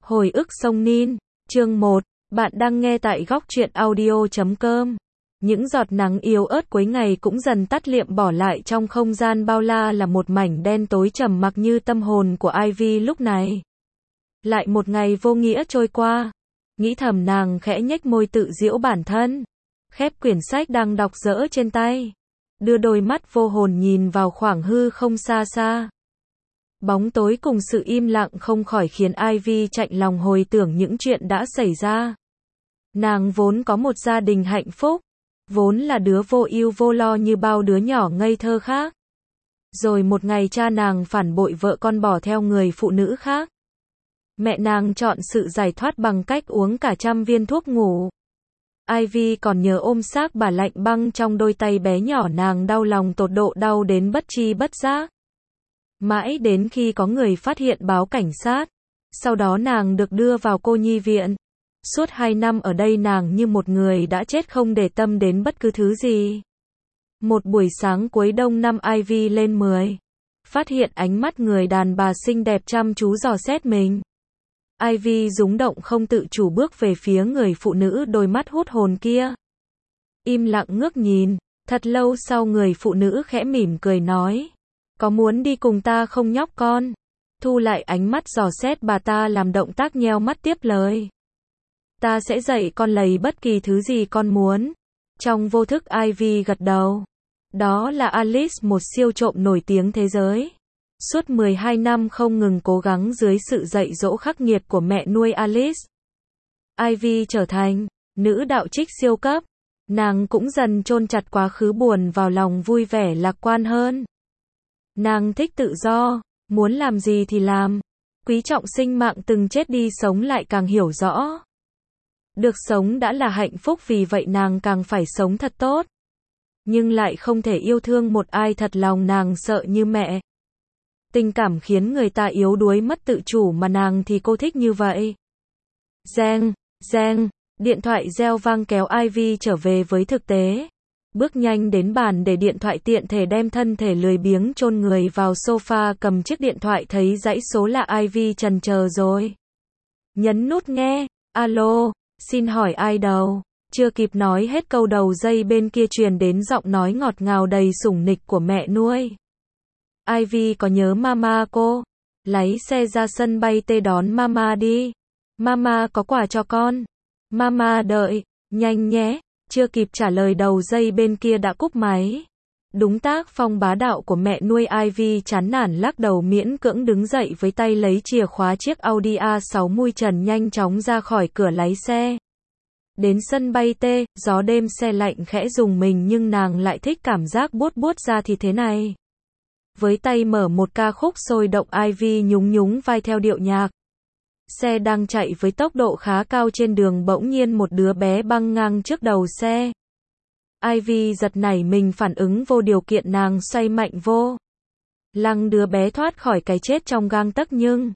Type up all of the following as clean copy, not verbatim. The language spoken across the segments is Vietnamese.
Hồi ức sông Nin, chương 1, bạn đang nghe tại góc truyện audio.com. Những giọt nắng yếu ớt cuối ngày cũng dần tắt liệm, bỏ lại trong không gian bao la là một mảnh đen tối trầm mặc như tâm hồn của Ivy lúc này. Lại một ngày vô nghĩa trôi qua. Nghĩ thầm, nàng khẽ nhếch môi tự giễu bản thân. Khép quyển sách đang đọc dở trên tay. Đưa đôi mắt vô hồn nhìn vào khoảng hư không xa xa. Bóng tối cùng sự im lặng không khỏi khiến Ivy chạnh lòng hồi tưởng những chuyện đã xảy ra. Nàng vốn có một gia đình hạnh phúc, vốn là đứa vô ưu vô lo như bao đứa nhỏ ngây thơ khác. Rồi một ngày cha nàng phản bội vợ con, bỏ theo người phụ nữ khác. Mẹ nàng chọn sự giải thoát bằng cách uống cả 100 viên thuốc ngủ. Ivy còn nhớ ôm xác bà lạnh băng trong đôi tay bé nhỏ, nàng đau lòng tột độ, đau đến bất tri bất giác. Mãi đến khi có người phát hiện báo cảnh sát. Sau đó nàng được đưa vào cô nhi viện. Suốt 2 năm ở đây nàng như một người đã chết, không để tâm đến bất cứ thứ gì. Một buổi sáng cuối đông năm Ivy lên 10. Phát hiện ánh mắt người đàn bà xinh đẹp chăm chú dò xét mình. Ivy rúng động không tự chủ bước về phía người phụ nữ đôi mắt hút hồn kia. Im lặng ngước nhìn. Thật lâu sau người phụ nữ khẽ mỉm cười nói. Có muốn đi cùng ta không nhóc con? Thu lại ánh mắt dò xét, bà ta làm động tác nheo mắt tiếp lời. Ta sẽ dạy con lấy bất kỳ thứ gì con muốn. Trong vô thức Ivy gật đầu. Đó là Alice, một siêu trộm nổi tiếng thế giới. Suốt 12 năm không ngừng cố gắng dưới sự dạy dỗ khắc nghiệt của mẹ nuôi Alice. Ivy trở thành nữ đạo trích siêu cấp. Nàng cũng dần chôn chặt quá khứ buồn vào lòng, vui vẻ lạc quan hơn. Nàng thích tự do, muốn làm gì thì làm. Quý trọng sinh mạng từng chết đi, sống lại càng hiểu rõ. Được sống đã là hạnh phúc, vì vậy nàng càng phải sống thật tốt. Nhưng lại không thể yêu thương một ai thật lòng, nàng sợ như mẹ. Tình cảm khiến người ta yếu đuối mất tự chủ, mà nàng thì cô thích như vậy. Reng, reng, điện thoại reo vang kéo Ivy trở về với thực tế. Bước nhanh đến bàn để điện thoại, tiện thể đem thân thể lười biếng chôn người vào sofa, cầm chiếc điện thoại thấy dãy số lạ, Ivy chần chờ rồi. Nhấn nút nghe. Alo, xin hỏi ai đâu? Chưa kịp nói hết câu, đầu dây bên kia truyền đến giọng nói ngọt ngào đầy sủng nịch của mẹ nuôi. Ivy có nhớ mama cô? Lái xe ra sân bay T đón mama đi. Mama có quà cho con. Mama đợi, nhanh nhé. Chưa kịp trả lời, đầu dây bên kia đã cúp máy. Đúng tác phong bá đạo của mẹ nuôi, Ivy chán nản lắc đầu, miễn cưỡng đứng dậy với tay lấy chìa khóa chiếc Audi A6 mui trần, nhanh chóng ra khỏi cửa lái xe. Đến sân bay T, gió đêm xe lạnh khẽ rùng mình, nhưng nàng lại thích cảm giác buốt buốt ra thì thế này. Với tay mở một ca khúc sôi động, Ivy nhún nhún vai theo điệu nhạc. Xe đang chạy với tốc độ khá cao trên đường, bỗng nhiên một đứa bé băng ngang trước đầu xe. Ivy giật nảy mình, phản ứng vô điều kiện, nàng xoay mạnh vô lăng đứa bé thoát khỏi cái chết trong gang tấc, nhưng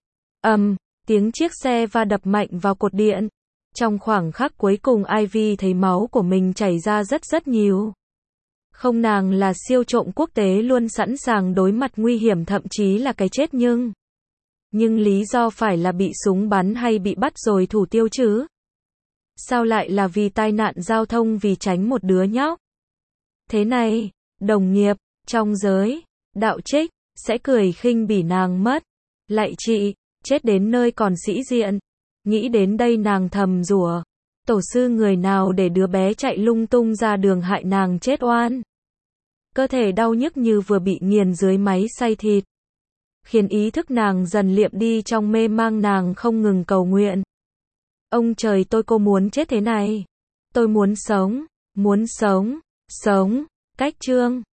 tiếng chiếc xe va đập mạnh vào cột điện. Trong khoảng khắc cuối cùng, Ivy thấy máu của mình chảy ra rất nhiều. Không, nàng là siêu trộm quốc tế, luôn sẵn sàng đối mặt nguy hiểm, thậm chí là cái chết, nhưng lý do phải là bị súng bắn hay bị bắt rồi thủ tiêu chứ? Sao lại là vì tai nạn giao thông, vì tránh một đứa nhóc? Thế này, đồng nghiệp trong giới đạo trích sẽ cười khinh bỉ nàng mất. Lạy chị, chết đến nơi còn sĩ diện. Nghĩ đến đây nàng thầm rủa, tổ sư người nào để đứa bé chạy lung tung ra đường hại nàng chết oan. Cơ thể đau nhức như vừa bị nghiền dưới máy xay thịt, khiến ý thức nàng dần liệm đi, trong mê mang nàng không ngừng cầu nguyện. Ông trời, cô muốn chết thế này. Tôi muốn sống, sống. Cách chương